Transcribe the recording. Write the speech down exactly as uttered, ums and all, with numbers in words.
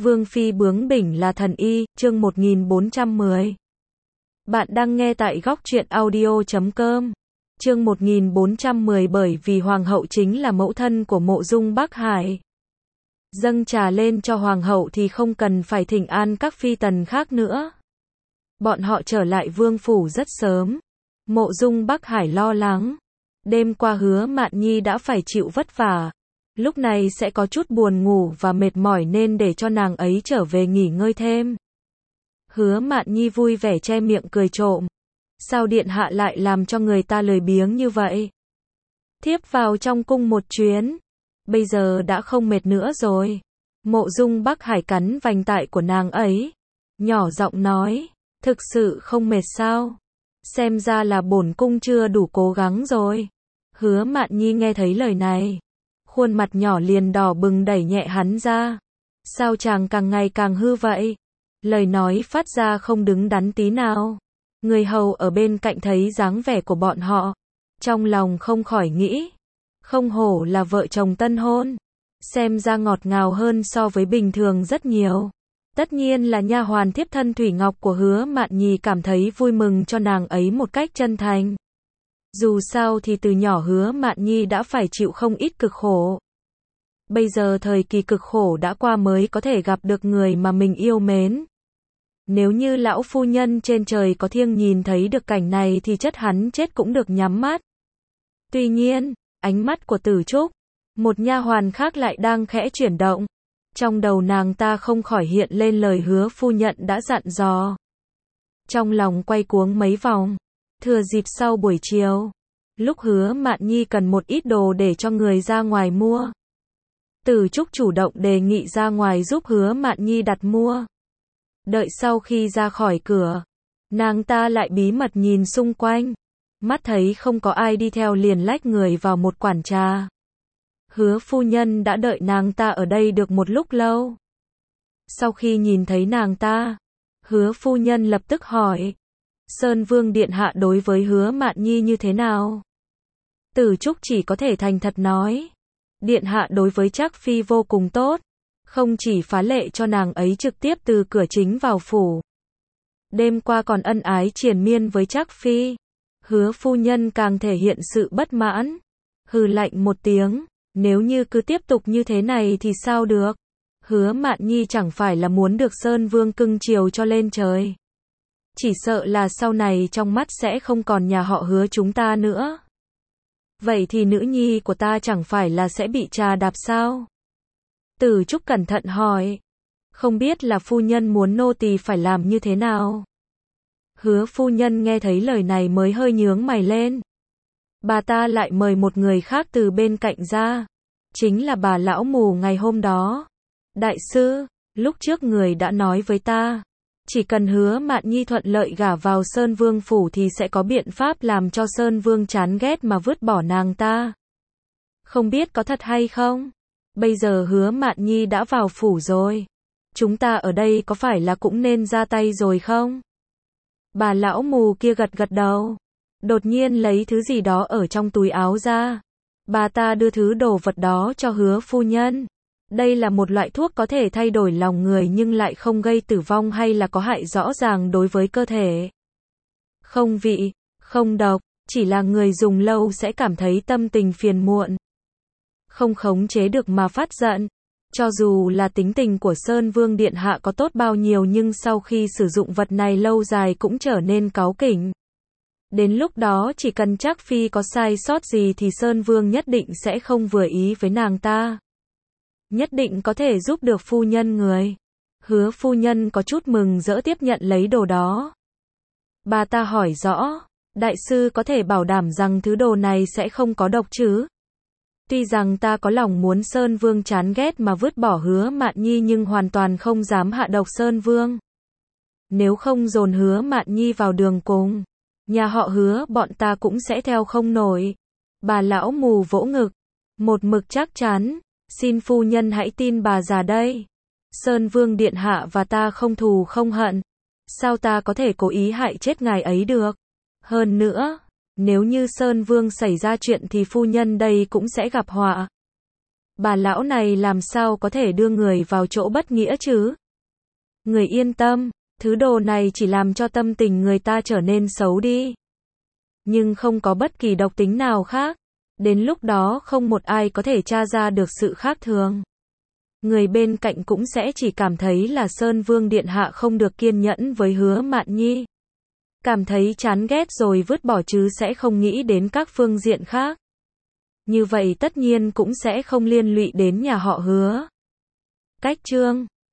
Vương phi bướng bỉnh là thần y, chương một nghìn bốn trăm mười. Bạn đang nghe tại góc truyện audio chấm com. Chương một nghìn bốn trăm mười bởi vì hoàng hậu chính là mẫu thân của Mộ Dung Bắc Hải. Dâng trà lên cho hoàng hậu thì không cần phải thỉnh an các phi tần khác nữa. Bọn họ trở lại vương phủ rất sớm. Mộ Dung Bắc Hải lo lắng. Đêm qua Hứa Mạn Nhi đã phải chịu vất vả. Lúc này sẽ có chút buồn ngủ và mệt mỏi nên để cho nàng ấy trở về nghỉ ngơi thêm. Hứa Mạn Nhi vui vẻ che miệng cười trộm. Sao điện hạ lại làm cho người ta lười biếng như vậy? Thiếp vào trong cung một chuyến. Bây giờ đã không mệt nữa rồi. Mộ Dung Bắc Hải cắn vành tai của nàng ấy. Nhỏ giọng nói. Thực sự không mệt sao? Xem ra là bổn cung chưa đủ cố gắng rồi. Hứa Mạn Nhi nghe thấy lời này. Khuôn mặt nhỏ liền đỏ bừng đẩy nhẹ hắn ra. Sao chàng càng ngày càng hư vậy? Lời nói phát ra không đứng đắn tí nào. Người hầu ở bên cạnh thấy dáng vẻ của bọn họ. Trong lòng không khỏi nghĩ. Không hổ là vợ chồng tân hôn. Xem ra ngọt ngào hơn so với bình thường rất nhiều. Tất nhiên là nha hoàn thiếp thân Thủy Ngọc của Hứa Mạn Nhi cảm thấy vui mừng cho nàng ấy một cách chân thành. Dù sao thì từ nhỏ Hứa Mạn Nhi đã phải chịu không ít cực khổ. Bây giờ thời kỳ cực khổ đã qua mới có thể gặp được người mà mình yêu mến. Nếu như lão phu nhân trên trời có thiêng nhìn thấy được cảnh này thì chất hắn chết cũng được nhắm mắt. Tuy nhiên, ánh mắt của Tử Trúc, một nha hoàn khác lại đang khẽ chuyển động. Trong đầu nàng ta không khỏi hiện lên lời Hứa phu nhận đã dặn dò. Trong lòng quay cuống mấy vòng. Thừa dịp sau buổi chiều, lúc Hứa Mạn Nhi cần một ít đồ để cho người ra ngoài mua. Tử Trúc chủ động đề nghị ra ngoài giúp Hứa Mạn Nhi đặt mua. Đợi sau khi ra khỏi cửa, nàng ta lại bí mật nhìn xung quanh. Mắt thấy không có ai đi theo liền lách người vào một quán trà. Hứa phu nhân đã đợi nàng ta ở đây được một lúc lâu. Sau khi nhìn thấy nàng ta, Hứa phu nhân lập tức hỏi. Sơn Vương điện hạ đối với Hứa Mạn Nhi như thế nào? Tử Trúc chỉ có thể thành thật nói. Điện hạ đối với Trác Phi vô cùng tốt. Không chỉ phá lệ cho nàng ấy trực tiếp từ cửa chính vào phủ. Đêm qua còn ân ái triền miên với Trác Phi. Hứa phu nhân càng thể hiện sự bất mãn. Hừ lạnh một tiếng. Nếu như cứ tiếp tục như thế này thì sao được? Hứa Mạn Nhi chẳng phải là muốn được Sơn Vương cưng chiều cho lên trời. Chỉ sợ là sau này trong mắt sẽ không còn nhà họ Hứa chúng ta nữa. Vậy thì nữ nhi của ta chẳng phải là sẽ bị trà đạp sao? Tử Trúc cẩn thận hỏi. Không biết là phu nhân muốn nô tỳ phải làm như thế nào? Hứa phu nhân nghe thấy lời này mới hơi nhướng mày lên. Bà ta lại mời một người khác từ bên cạnh ra. Chính là bà lão mù ngày hôm đó. Đại sư, lúc trước người đã nói với ta. Chỉ cần Hứa Mạn Nhi thuận lợi gả vào Sơn Vương phủ thì sẽ có biện pháp làm cho Sơn Vương chán ghét mà vứt bỏ nàng ta. Không biết có thật hay không? Bây giờ Hứa Mạn Nhi đã vào phủ rồi. Chúng ta ở đây có phải là cũng nên ra tay rồi không? Bà lão mù kia gật gật đầu. Đột nhiên lấy thứ gì đó ở trong túi áo ra. Bà ta đưa thứ đồ vật đó cho Hứa phu nhân. Đây là một loại thuốc có thể thay đổi lòng người nhưng lại không gây tử vong hay là có hại rõ ràng đối với cơ thể. Không vị, không độc, chỉ là người dùng lâu sẽ cảm thấy tâm tình phiền muộn. Không khống chế được mà phát giận. Cho dù là tính tình của Sơn Vương điện hạ có tốt bao nhiêu nhưng sau khi sử dụng vật này lâu dài cũng trở nên cáu kỉnh. Đến lúc đó chỉ cần Trác Phi có sai sót gì thì Sơn Vương nhất định sẽ không vừa ý với nàng ta. Nhất định có thể giúp được phu nhân người. Hứa phu nhân có chút mừng rỡ tiếp nhận lấy đồ đó. Bà ta hỏi rõ, đại sư có thể bảo đảm rằng thứ đồ này sẽ không có độc chứ? Tuy rằng ta có lòng muốn Sơn Vương chán ghét mà vứt bỏ Hứa Mạn Nhi nhưng hoàn toàn không dám hạ độc Sơn Vương. Nếu không dồn Hứa Mạn Nhi vào đường cùng, nhà họ Hứa bọn ta cũng sẽ theo không nổi. Bà lão mù vỗ ngực, một mực chắc chắn. Xin phu nhân hãy tin bà già đây. Sơn Vương điện hạ và ta không thù không hận. Sao ta có thể cố ý hại chết ngài ấy được? Hơn nữa, nếu như Sơn Vương xảy ra chuyện thì phu nhân đây cũng sẽ gặp họa. Bà lão này làm sao có thể đưa người vào chỗ bất nghĩa chứ? Người yên tâm, thứ đồ này chỉ làm cho tâm tình người ta trở nên xấu đi. Nhưng không có bất kỳ độc tính nào khác. Đến lúc đó không một ai có thể tra ra được sự khác thường. Người bên cạnh cũng sẽ chỉ cảm thấy là Sơn Vương Điện Hạ không được kiên nhẫn với Hứa Mạn Nhi. Cảm thấy chán ghét rồi vứt bỏ chứ sẽ không nghĩ đến các phương diện khác. Như vậy tất nhiên cũng sẽ không liên lụy đến nhà họ Hứa. Cách chương